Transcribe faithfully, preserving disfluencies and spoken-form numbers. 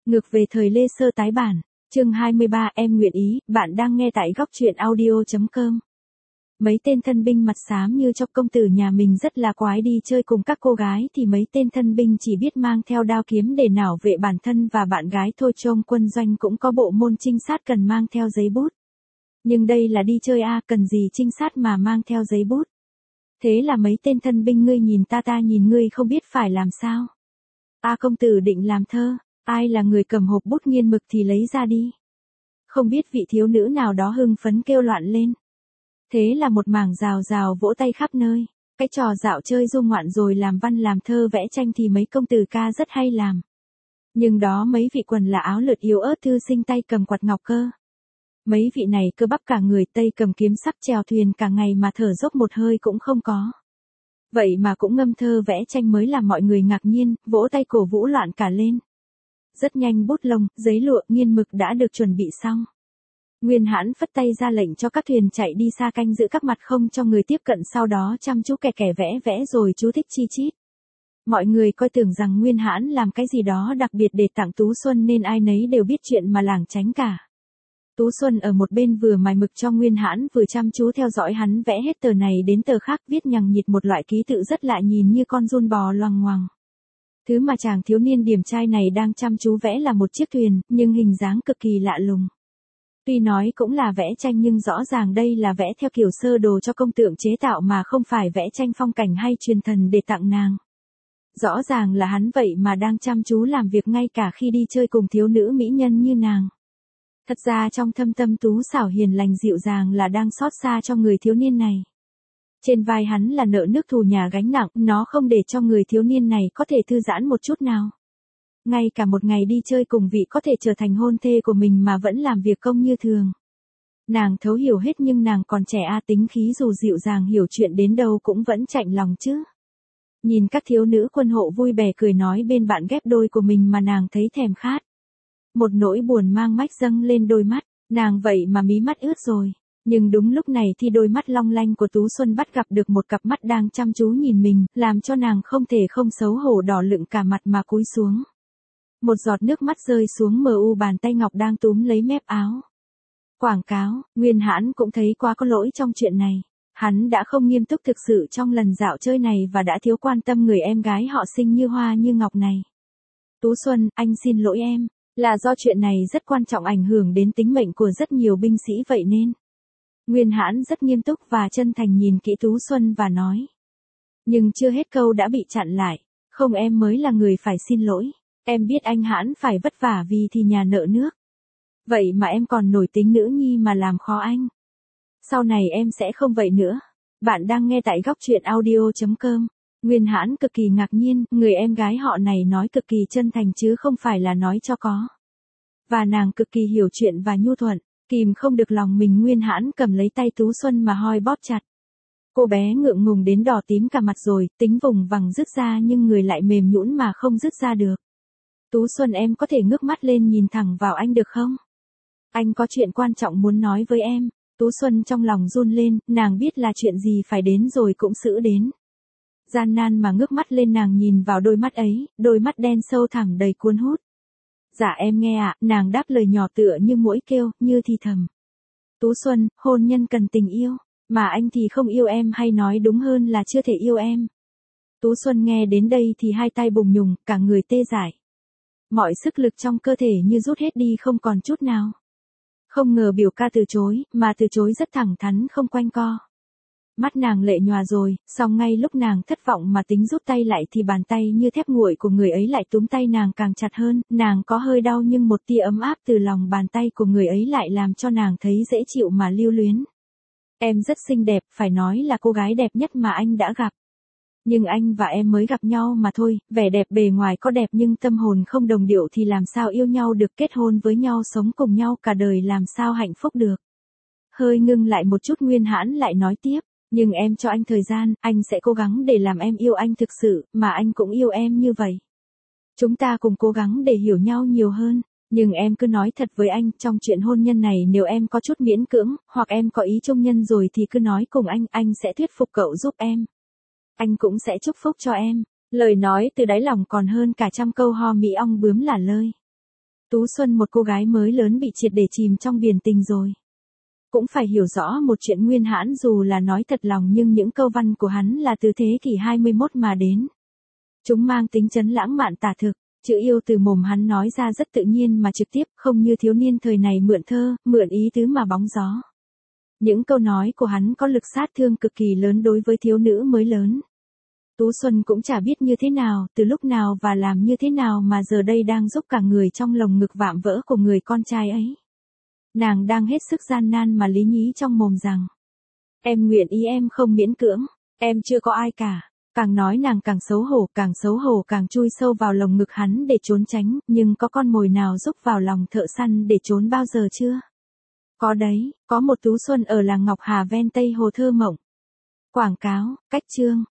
Ngược về thời Lê Sơ tái bản, chương hai mươi ba em nguyện ý, bạn đang nghe tại góc truyện audio.com. Mấy tên thân binh mặt xám như cho công tử nhà mình rất là quái đi chơi cùng các cô gái thì mấy tên thân binh chỉ biết mang theo đao kiếm để bảo vệ bản thân và bạn gái thôi. Trong quân doanh cũng có bộ môn trinh sát cần mang theo giấy bút. Nhưng đây là đi chơi a, cần gì trinh sát mà mang theo giấy bút. Thế là mấy tên thân binh ngươi nhìn ta ta nhìn ngươi không biết phải làm sao. A công tử định làm thơ, ai là người cầm hộp bút nghiên mực thì lấy ra đi. Không biết vị thiếu nữ nào đó hưng phấn kêu loạn lên. Thế là một mảng rào rào vỗ tay khắp nơi. Cái trò dạo chơi du ngoạn rồi làm văn làm thơ vẽ tranh thì mấy công tử ca rất hay làm. Nhưng đó mấy vị quần là áo lượt yếu ớt thư sinh tay cầm quạt ngọc cơ. Mấy vị này cơ bắp cả người, tay cầm kiếm sắc chèo thuyền cả ngày mà thở dốc một hơi cũng không có. Vậy mà cũng ngâm thơ vẽ tranh mới làm mọi người ngạc nhiên, vỗ tay cổ vũ loạn cả lên. Rất nhanh bút lông, giấy lụa, nghiên mực đã được chuẩn bị xong. Nguyên Hãn phất tay ra lệnh cho các thuyền chạy đi xa canh giữ các mặt không cho người tiếp cận, sau đó chăm chú kẻ kẻ vẽ vẽ rồi chú thích chi chít. Mọi người coi tưởng rằng Nguyên Hãn làm cái gì đó đặc biệt để tặng Tú Xuân nên ai nấy đều biết chuyện mà lảng tránh cả. Tú Xuân ở một bên vừa mài mực cho Nguyên Hãn vừa chăm chú theo dõi hắn vẽ hết tờ này đến tờ khác, viết nhằng nhịt một loại ký tự rất lạ nhìn như con giun bò loằng ngoằng. Thứ mà chàng thiếu niên điềm trai này đang chăm chú vẽ là một chiếc thuyền, nhưng hình dáng cực kỳ lạ lùng. Tuy nói cũng là vẽ tranh nhưng rõ ràng đây là vẽ theo kiểu sơ đồ cho công tượng chế tạo mà không phải vẽ tranh phong cảnh hay truyền thần để tặng nàng. Rõ ràng là hắn vậy mà đang chăm chú làm việc ngay cả khi đi chơi cùng thiếu nữ mỹ nhân như nàng. Thật ra trong thâm tâm Tú xảo hiền lành dịu dàng là đang xót xa cho người thiếu niên này. Trên vai hắn là nợ nước thù nhà gánh nặng, nó không để cho người thiếu niên này có thể thư giãn một chút nào. Ngay cả một ngày đi chơi cùng vị có thể trở thành hôn thê của mình mà vẫn làm việc công như thường. Nàng thấu hiểu hết nhưng nàng còn trẻ a, tính khí dù dịu dàng hiểu chuyện đến đâu cũng vẫn chạnh lòng chứ. Nhìn các thiếu nữ quân hộ vui vẻ cười nói bên bạn ghép đôi của mình mà nàng thấy thèm khát. Một nỗi buồn mang mách dâng lên đôi mắt, nàng vậy mà mí mắt ướt rồi. Nhưng đúng lúc này thì đôi mắt long lanh của Tú Xuân bắt gặp được một cặp mắt đang chăm chú nhìn mình, làm cho nàng không thể không xấu hổ đỏ lựng cả mặt mà cúi xuống. Một giọt nước mắt rơi xuống mờ u bàn tay ngọc đang túm lấy mép áo. Quảng cáo, Nguyên Hãn cũng thấy quá có lỗi trong chuyện này. Hắn đã không nghiêm túc thực sự trong lần dạo chơi này và đã thiếu quan tâm người em gái họ xinh như hoa như ngọc này. Tú Xuân, anh xin lỗi em. Là do chuyện này rất quan trọng ảnh hưởng đến tính mệnh của rất nhiều binh sĩ vậy nên. Nguyên Hãn rất nghiêm túc và chân thành nhìn kỹ Tú Xuân và nói. Nhưng chưa hết câu đã bị chặn lại. Không, em mới là người phải xin lỗi. Em biết anh Hãn phải vất vả vì thì nhà nợ nước. Vậy mà em còn nổi tính nữ nhi mà làm khó anh. Sau này em sẽ không vậy nữa. Bạn đang nghe tại góc truyện audio.com. Nguyên Hãn cực kỳ ngạc nhiên, người em gái họ này nói cực kỳ chân thành chứ không phải là nói cho có. Và nàng cực kỳ hiểu chuyện và nhu thuận, kìm không được lòng mình. Nguyên Hãn cầm lấy tay Tú Xuân mà hoi bóp chặt. Cô bé ngượng ngùng đến đỏ tím cả mặt rồi, tính vùng vằng rứt ra nhưng người lại mềm nhũn mà không rứt ra được. Tú Xuân, em có thể ngước mắt lên nhìn thẳng vào anh được không? Anh có chuyện quan trọng muốn nói với em. Tú Xuân trong lòng run lên, nàng biết là chuyện gì phải đến rồi cũng xử đến. Gian nan mà ngước mắt lên nàng nhìn vào đôi mắt ấy, đôi mắt đen sâu thẳm đầy cuốn hút. Dạ em nghe ạ, nàng đáp lời nhỏ tựa như muỗi kêu, như thì thầm. Tú Xuân, hôn nhân cần tình yêu, mà anh thì không yêu em hay nói đúng hơn là chưa thể yêu em. Tú Xuân nghe đến đây thì hai tay bùng nhùng, cả người tê dại. Mọi sức lực trong cơ thể như rút hết đi không còn chút nào. Không ngờ biểu ca từ chối, mà từ chối rất thẳng thắn không quanh co. Mắt nàng lệ nhòa rồi, song ngay lúc nàng thất vọng mà tính rút tay lại thì bàn tay như thép nguội của người ấy lại túm tay nàng càng chặt hơn, nàng có hơi đau nhưng một tia ấm áp từ lòng bàn tay của người ấy lại làm cho nàng thấy dễ chịu mà lưu luyến. Em rất xinh đẹp, phải nói là cô gái đẹp nhất mà anh đã gặp. Nhưng anh và em mới gặp nhau mà thôi, vẻ đẹp bề ngoài có đẹp nhưng tâm hồn không đồng điệu thì làm sao yêu nhau được, kết hôn với nhau sống cùng nhau cả đời làm sao hạnh phúc được. Hơi ngưng lại một chút Nguyên Hãn lại nói tiếp. Nhưng em cho anh thời gian, anh sẽ cố gắng để làm em yêu anh thực sự, mà anh cũng yêu em như vậy. Chúng ta cùng cố gắng để hiểu nhau nhiều hơn, nhưng em cứ nói thật với anh, trong chuyện hôn nhân này nếu em có chút miễn cưỡng, hoặc em có ý chung nhân rồi thì cứ nói cùng anh, anh sẽ thuyết phục cậu giúp em. Anh cũng sẽ chúc phúc cho em. Lời nói từ đáy lòng còn hơn cả trăm câu ho mỹ ong bướm lả lơi. Tú Xuân một cô gái mới lớn bị triệt để chìm trong biển tình rồi. Cũng phải hiểu rõ một chuyện Nguyên Hãn dù là nói thật lòng nhưng những câu văn của hắn là từ thế kỷ hai mươi mốt mà đến. Chúng mang tính chấn lãng mạn tả thực, chữ yêu từ mồm hắn nói ra rất tự nhiên mà trực tiếp, không như thiếu niên thời này mượn thơ, mượn ý tứ mà bóng gió. Những câu nói của hắn có lực sát thương cực kỳ lớn đối với thiếu nữ mới lớn. Tú Xuân cũng chả biết như thế nào, từ lúc nào và làm như thế nào mà giờ đây đang giúp cả người trong lồng ngực vạm vỡ của người con trai ấy. Nàng đang hết sức gian nan mà lý nhí trong mồm rằng. Em nguyện ý, em không miễn cưỡng, em chưa có ai cả. Càng nói nàng càng xấu hổ, càng xấu hổ càng chui sâu vào lồng ngực hắn để trốn tránh, nhưng có con mồi nào giúp vào lòng thợ săn để trốn bao giờ chưa? Có đấy, có một Tú Xuân ở làng Ngọc Hà ven Tây Hồ thơ mộng. Quảng cáo, cách chương.